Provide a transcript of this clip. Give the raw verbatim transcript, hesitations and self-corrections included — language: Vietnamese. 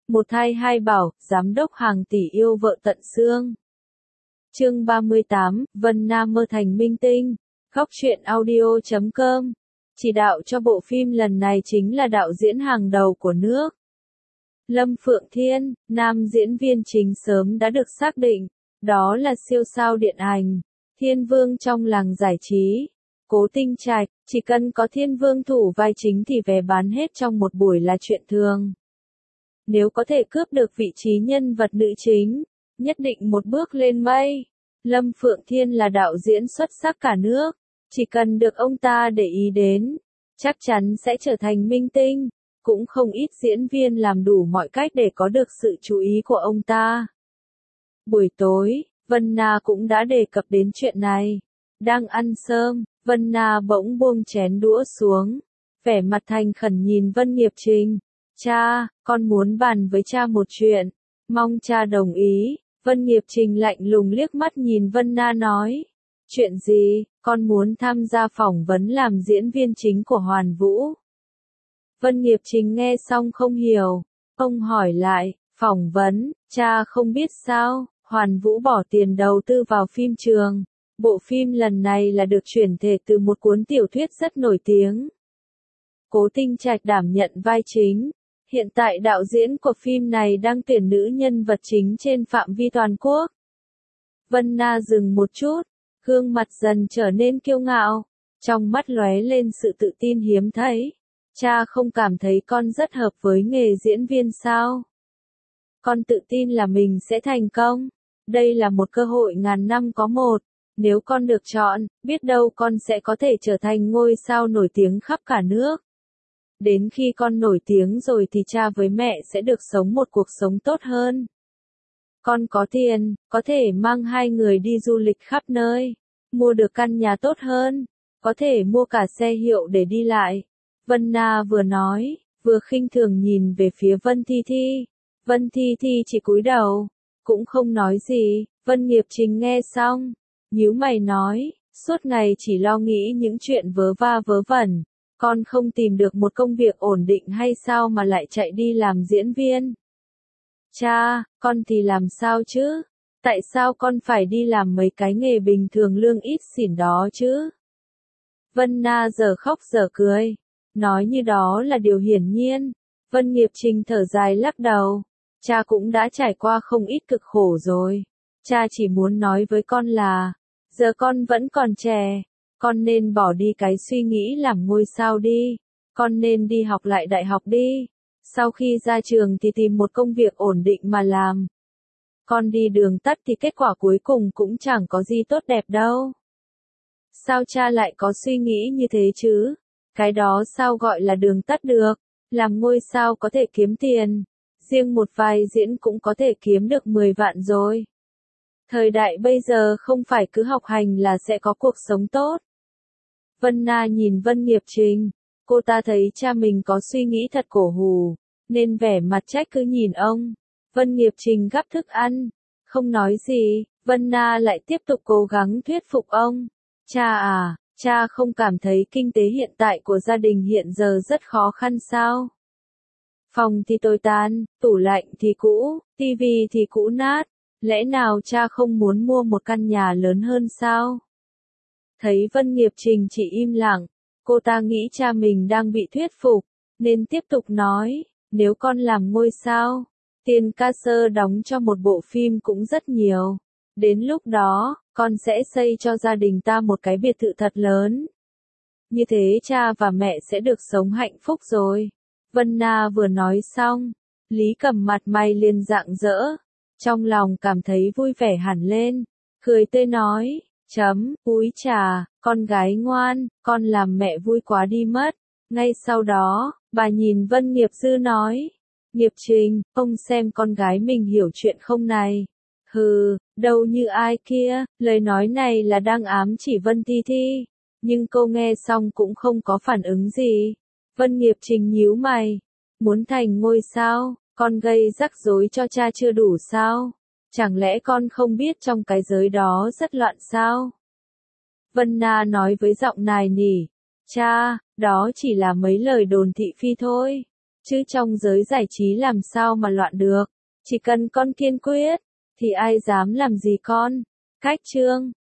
Một thai hai bảo, giám đốc hàng tỷ yêu vợ tận xương. Chương ba mươi tám, Vân Na mơ thành minh tinh. Góc truyện audio chấm com. Chỉ đạo cho bộ phim lần này chính là đạo diễn hàng đầu của nước. Lâm Phượng Thiên, nam diễn viên chính sớm đã được xác định, đó là siêu sao điện ảnh, thiên vương trong làng giải trí. Cố Tinh Trạch, chỉ cần có thiên vương thủ vai chính thì vé bán hết trong một buổi là chuyện thường. Nếu có thể cướp được vị trí nhân vật nữ chính, nhất định một bước lên mây. Lâm Phượng Thiên là đạo diễn xuất sắc cả nước, chỉ cần được ông ta để ý đến, chắc chắn sẽ trở thành minh tinh. Cũng không ít diễn viên làm đủ mọi cách để có được sự chú ý của ông ta. Buổi tối, Vân Na cũng đã đề cập đến chuyện này. Đang ăn cơm, Vân Na bỗng buông chén đũa xuống, vẻ mặt thành khẩn nhìn Vân Nghiệp Trình. Cha, con muốn bàn với cha một chuyện, mong cha đồng ý. Vân Nghiệp Trình lạnh lùng liếc mắt nhìn Vân Na nói. Chuyện gì, con muốn tham gia phỏng vấn làm diễn viên chính của Hoàn Vũ. Vân Nghiệp Trình nghe xong không hiểu, ông hỏi lại, phỏng vấn, cha không biết sao, Hoàn Vũ bỏ tiền đầu tư vào phim trường. Bộ phim lần này là được chuyển thể từ một cuốn tiểu thuyết rất nổi tiếng. Cố Tinh Trạch đảm nhận vai chính. Hiện tại đạo diễn của phim này đang tuyển nữ nhân vật chính trên phạm vi toàn quốc. Vân Na dừng một chút, gương mặt dần trở nên kiêu ngạo, trong mắt lóe lên sự tự tin hiếm thấy. Cha không cảm thấy con rất hợp với nghề diễn viên sao? Con tự tin là mình sẽ thành công. Đây là một cơ hội ngàn năm có một. Nếu con được chọn, biết đâu con sẽ có thể trở thành ngôi sao nổi tiếng khắp cả nước. Đến khi con nổi tiếng rồi thì cha với mẹ sẽ được sống một cuộc sống tốt hơn. Con có tiền, có thể mang hai người đi du lịch khắp nơi, mua được căn nhà tốt hơn, có thể mua cả xe hiệu để đi lại. Vân Na vừa nói, vừa khinh thường nhìn về phía Vân Thi Thi. Vân Thi Thi chỉ cúi đầu, cũng không nói gì. Vân Nghiệp Trình nghe xong, nhíu mày nói, suốt ngày chỉ lo nghĩ những chuyện vớ va vớ vẩn. Con không tìm được một công việc ổn định hay sao mà lại chạy đi làm diễn viên? Cha, con thì làm sao chứ? Tại sao con phải đi làm mấy cái nghề bình thường lương ít xỉn đó chứ? Vân Na giờ khóc giờ cười, nói như đó là điều hiển nhiên. Vân Nghiệp Trình thở dài lắc đầu. Cha cũng đã trải qua không ít cực khổ rồi. Cha chỉ muốn nói với con là, giờ con vẫn còn trẻ. Con nên bỏ đi cái suy nghĩ làm ngôi sao đi. Con nên đi học lại đại học đi. Sau khi ra trường thì tìm một công việc ổn định mà làm. Con đi đường tắt thì kết quả cuối cùng cũng chẳng có gì tốt đẹp đâu. Sao cha lại có suy nghĩ như thế chứ? Cái đó sao gọi là đường tắt được? Làm ngôi sao có thể kiếm tiền. Riêng một vài diễn cũng có thể kiếm được mười vạn rồi. Thời đại bây giờ không phải cứ học hành là sẽ có cuộc sống tốt. Vân Na nhìn Vân Nghiệp Trình, cô ta thấy cha mình có suy nghĩ thật cổ hủ, nên vẻ mặt trách cứ nhìn ông. Vân Nghiệp Trình gắp thức ăn, không nói gì. Vân Na lại tiếp tục cố gắng thuyết phục ông. Cha à, cha không cảm thấy kinh tế hiện tại của gia đình hiện giờ rất khó khăn sao? Phòng thì tồi tàn, tủ lạnh thì cũ, tivi thì cũ nát. Lẽ nào cha không muốn mua một căn nhà lớn hơn sao? Thấy Vân Nghiệp Trình chỉ im lặng, cô ta nghĩ cha mình đang bị thuyết phục, nên tiếp tục nói, nếu con làm ngôi sao, tiền ca sơ đóng cho một bộ phim cũng rất nhiều. Đến lúc đó, con sẽ xây cho gia đình ta một cái biệt thự thật lớn. Như thế cha và mẹ sẽ được sống hạnh phúc rồi. Vân Na vừa nói xong, Lý Cầm mặt mày liền rạng rỡ, trong lòng cảm thấy vui vẻ hẳn lên, cười tươi nói, chấm, úi chà, con gái ngoan, con làm mẹ vui quá đi mất. Ngay sau đó, bà nhìn Vân Nghiệp Dư nói, Nghiệp Trình, ông xem con gái mình hiểu chuyện không này? Hừ, đâu như ai kia, lời nói này là đang ám chỉ Vân Thi Thi, nhưng cô nghe xong cũng không có phản ứng gì. Vân Nghiệp Trình nhíu mày, muốn thành ngôi sao, con gây rắc rối cho cha chưa đủ sao? Chẳng lẽ con không biết trong cái giới đó rất loạn sao? Vân Na nói với giọng nài nỉ, cha, đó chỉ là mấy lời đồn thị phi thôi. chứ trong giới giải trí làm sao mà loạn được. Chỉ cần con kiên quyết, thì ai dám làm gì con. Cách chương